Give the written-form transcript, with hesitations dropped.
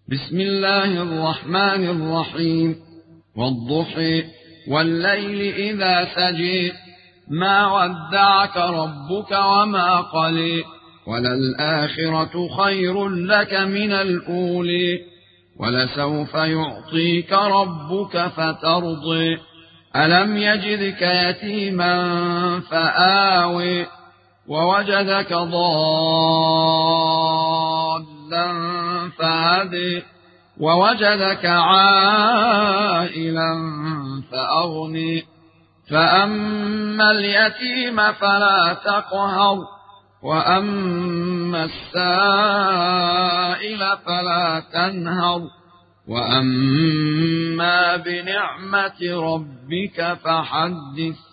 بسم الله الرحمن الرحيم. والضحى والليل إذا سجى ما ودعك ربك وما قلى وللآخرة خير لك من الأولى ولسوف يعطيك ربك فترضى ألم يجدك يتيما فآوى ووجدك ضالا فهدى ووجدك عائلا فأغنى فأما اليتيم فلا تقهر وأما السائل فلا تنهر وأما بنعمة ربك فحدث.